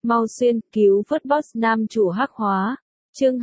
Mau xuyên cứu vớt boss nam chủ hắc hóa. Chương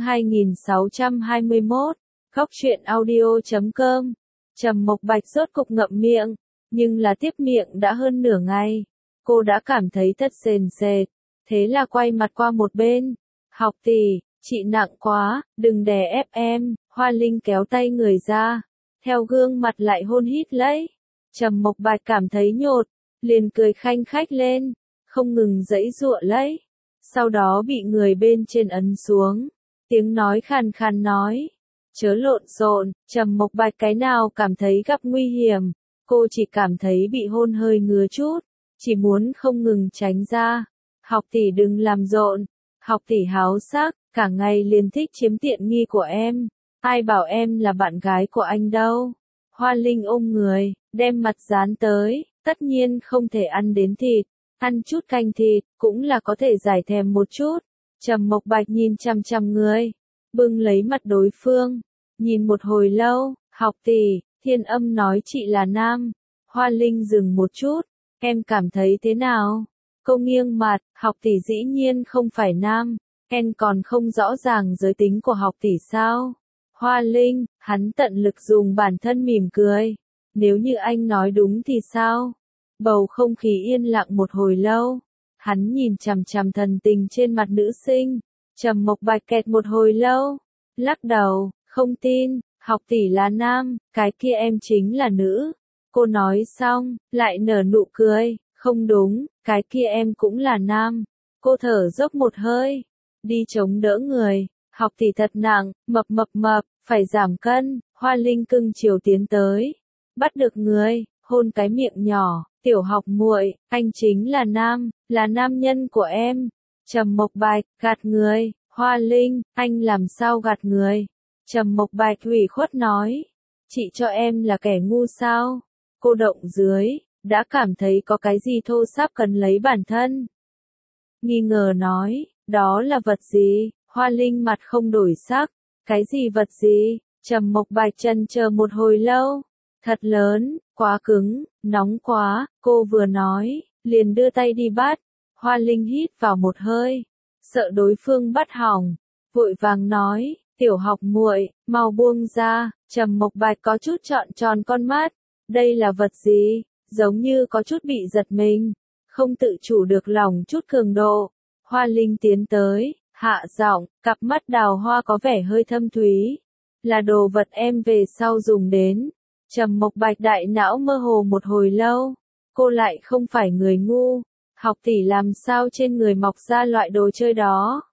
2621. Góc truyện audio.com. Trầm Mộc Bạch rốt cục ngậm miệng, nhưng là tiếp miệng đã hơn nửa ngày. Cô đã cảm thấy thật sền sệt, thế là quay mặt qua một bên. Học tỷ, chị nặng quá, đừng đè ép em. Hoa Linh kéo tay người ra, theo gương mặt lại hôn hít lấy. Trầm Mộc Bạch cảm thấy nhột, liền cười khanh khách lên, không ngừng giãy giụa lấy. Sau đó bị người bên trên ấn xuống, tiếng nói khàn khàn nói: chớ lộn xộn. Trầm Mộc Bạch cái nào cảm thấy gặp nguy hiểm, cô chỉ cảm thấy bị hôn hơi ngứa chút, chỉ muốn không ngừng tránh ra. Học tỷ đừng làm rộn, học tỷ háo sắc, cả ngày liền thích chiếm tiện nghi của em. Ai bảo em là bạn gái của anh đâu. Hoa Linh ôm người, đem mặt dán tới, tất nhiên không thể ăn đến thịt, ăn chút canh thịt, cũng là có thể giải thèm một chút. Trầm Mộc Bạch nhìn chằm chằm người, bưng lấy mặt đối phương, nhìn một hồi lâu. Học tỷ, Thiên Âm nói chị là nam. Hoa Linh dừng một chút, em cảm thấy thế nào? Cô nghiêng mặt, học tỷ dĩ nhiên không phải nam, em còn không rõ ràng giới tính của học tỷ sao? Hoa Linh, hắn tận lực dùng bản thân mỉm cười. Nếu như anh nói đúng thì sao? Bầu không khí yên lặng một hồi lâu. Hắn nhìn chằm chằm thần tình trên mặt nữ sinh. Trầm Mộc Bạch kẹt một hồi lâu, lắc đầu, không tin. Học tỷ là nam, cái kia em chính là nữ. Cô nói xong, lại nở nụ cười. Không đúng, cái kia em cũng là nam. Cô thở dốc một hơi, đi chống đỡ người. Học tỷ thật nặng, mập, phải giảm cân. Hoa Linh cưng chiều tiến tới, bắt được người, hôn cái miệng nhỏ. Tiểu Học muội, anh chính là nam, là nam nhân của em. Trầm Mộc Bạch, gạt người. Hoa Linh, anh làm sao gạt người? Trầm Mộc Bạch ủy khuất nói, chị cho em là kẻ ngu sao? Cô động dưới, đã cảm thấy có cái gì thô sáp cần lấy bản thân. Nghi ngờ nói, đó là vật gì? Hoa Linh mặt không đổi sắc, cái gì vật gì? Trầm Mộc Bạch chần chờ một hồi lâu, thật lớn, quá cứng, nóng quá. Cô vừa nói, liền đưa tay đi bắt. Hoa Linh hít vào một hơi, sợ đối phương bắt hỏng, vội vàng nói, Tiểu Học muội, mau buông ra. Trầm Mộc Bạch có chút trợn tròn con mắt, đây là vật gì? Giống như có chút bị giật mình, không tự chủ được lòng chút cường độ. Hoa Linh tiến tới, hạ giọng, cặp mắt đào hoa có vẻ hơi thâm thúy. Là đồ vật em về sau dùng đến. Trầm Mộc Bạch đại não mơ hồ một hồi lâu, cô lại không phải người ngu. Học tỷ làm sao trên người mọc ra loại đồ chơi đó?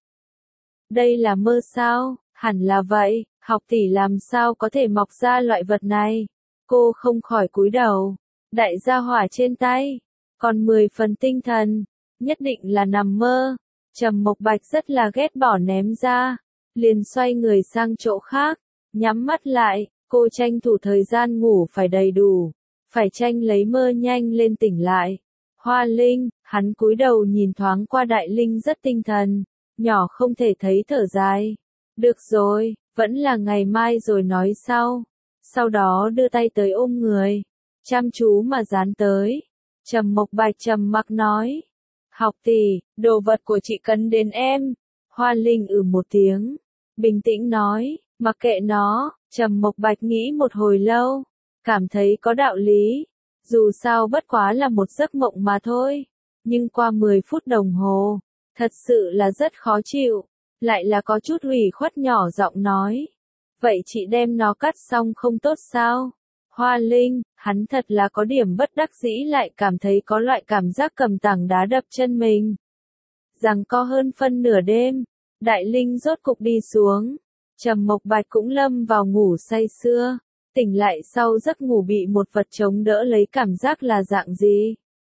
Đây là mơ sao? Hẳn là vậy, học tỷ làm sao có thể mọc ra loại vật này? Cô không khỏi cúi đầu, đại gia hỏa trên tay, còn 10 phần tinh thần, nhất định là nằm mơ. Trầm Mộc Bạch rất là ghét bỏ ném ra, liền xoay người sang chỗ khác, nhắm mắt lại, cô tranh thủ thời gian ngủ phải đầy đủ, phải tranh lấy mơ nhanh lên tỉnh lại. Hoa Linh, hắn cúi đầu nhìn thoáng qua Đại Linh rất tinh thần, nhỏ không thể thấy thở dài. Được rồi, vẫn là ngày mai rồi nói sau. Sau đó đưa tay tới ôm người, chăm chú mà dán tới. Trầm Mộc Bạch trầm mặc nói, học tỷ, đồ vật của chị cần đến em. Hoa Linh một tiếng, bình tĩnh nói, mặc kệ nó. Trầm Mộc Bạch nghĩ một hồi lâu, cảm thấy có đạo lý. Dù sao bất quá là một giấc mộng mà thôi. Nhưng qua 10 phút đồng hồ, thật sự là rất khó chịu. Lại là có chút ủy khuất nhỏ giọng nói, vậy chị đem nó cắt xong không tốt sao? Hoa Linh, hắn thật là có điểm bất đắc dĩ, lại cảm thấy có loại cảm giác cầm tảng đá đập chân mình. Giằng co hơn phân nửa đêm, Đại Linh rốt cục đi xuống. Trầm Mộc Bạch cũng lâm vào ngủ say sưa, tỉnh lại sau giấc ngủ bị một vật chống đỡ lấy cảm giác là dạng gì?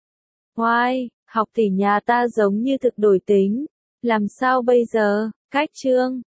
Hoai, học tỷ nhà ta giống như thực đổi tính, làm sao bây giờ? Cách chương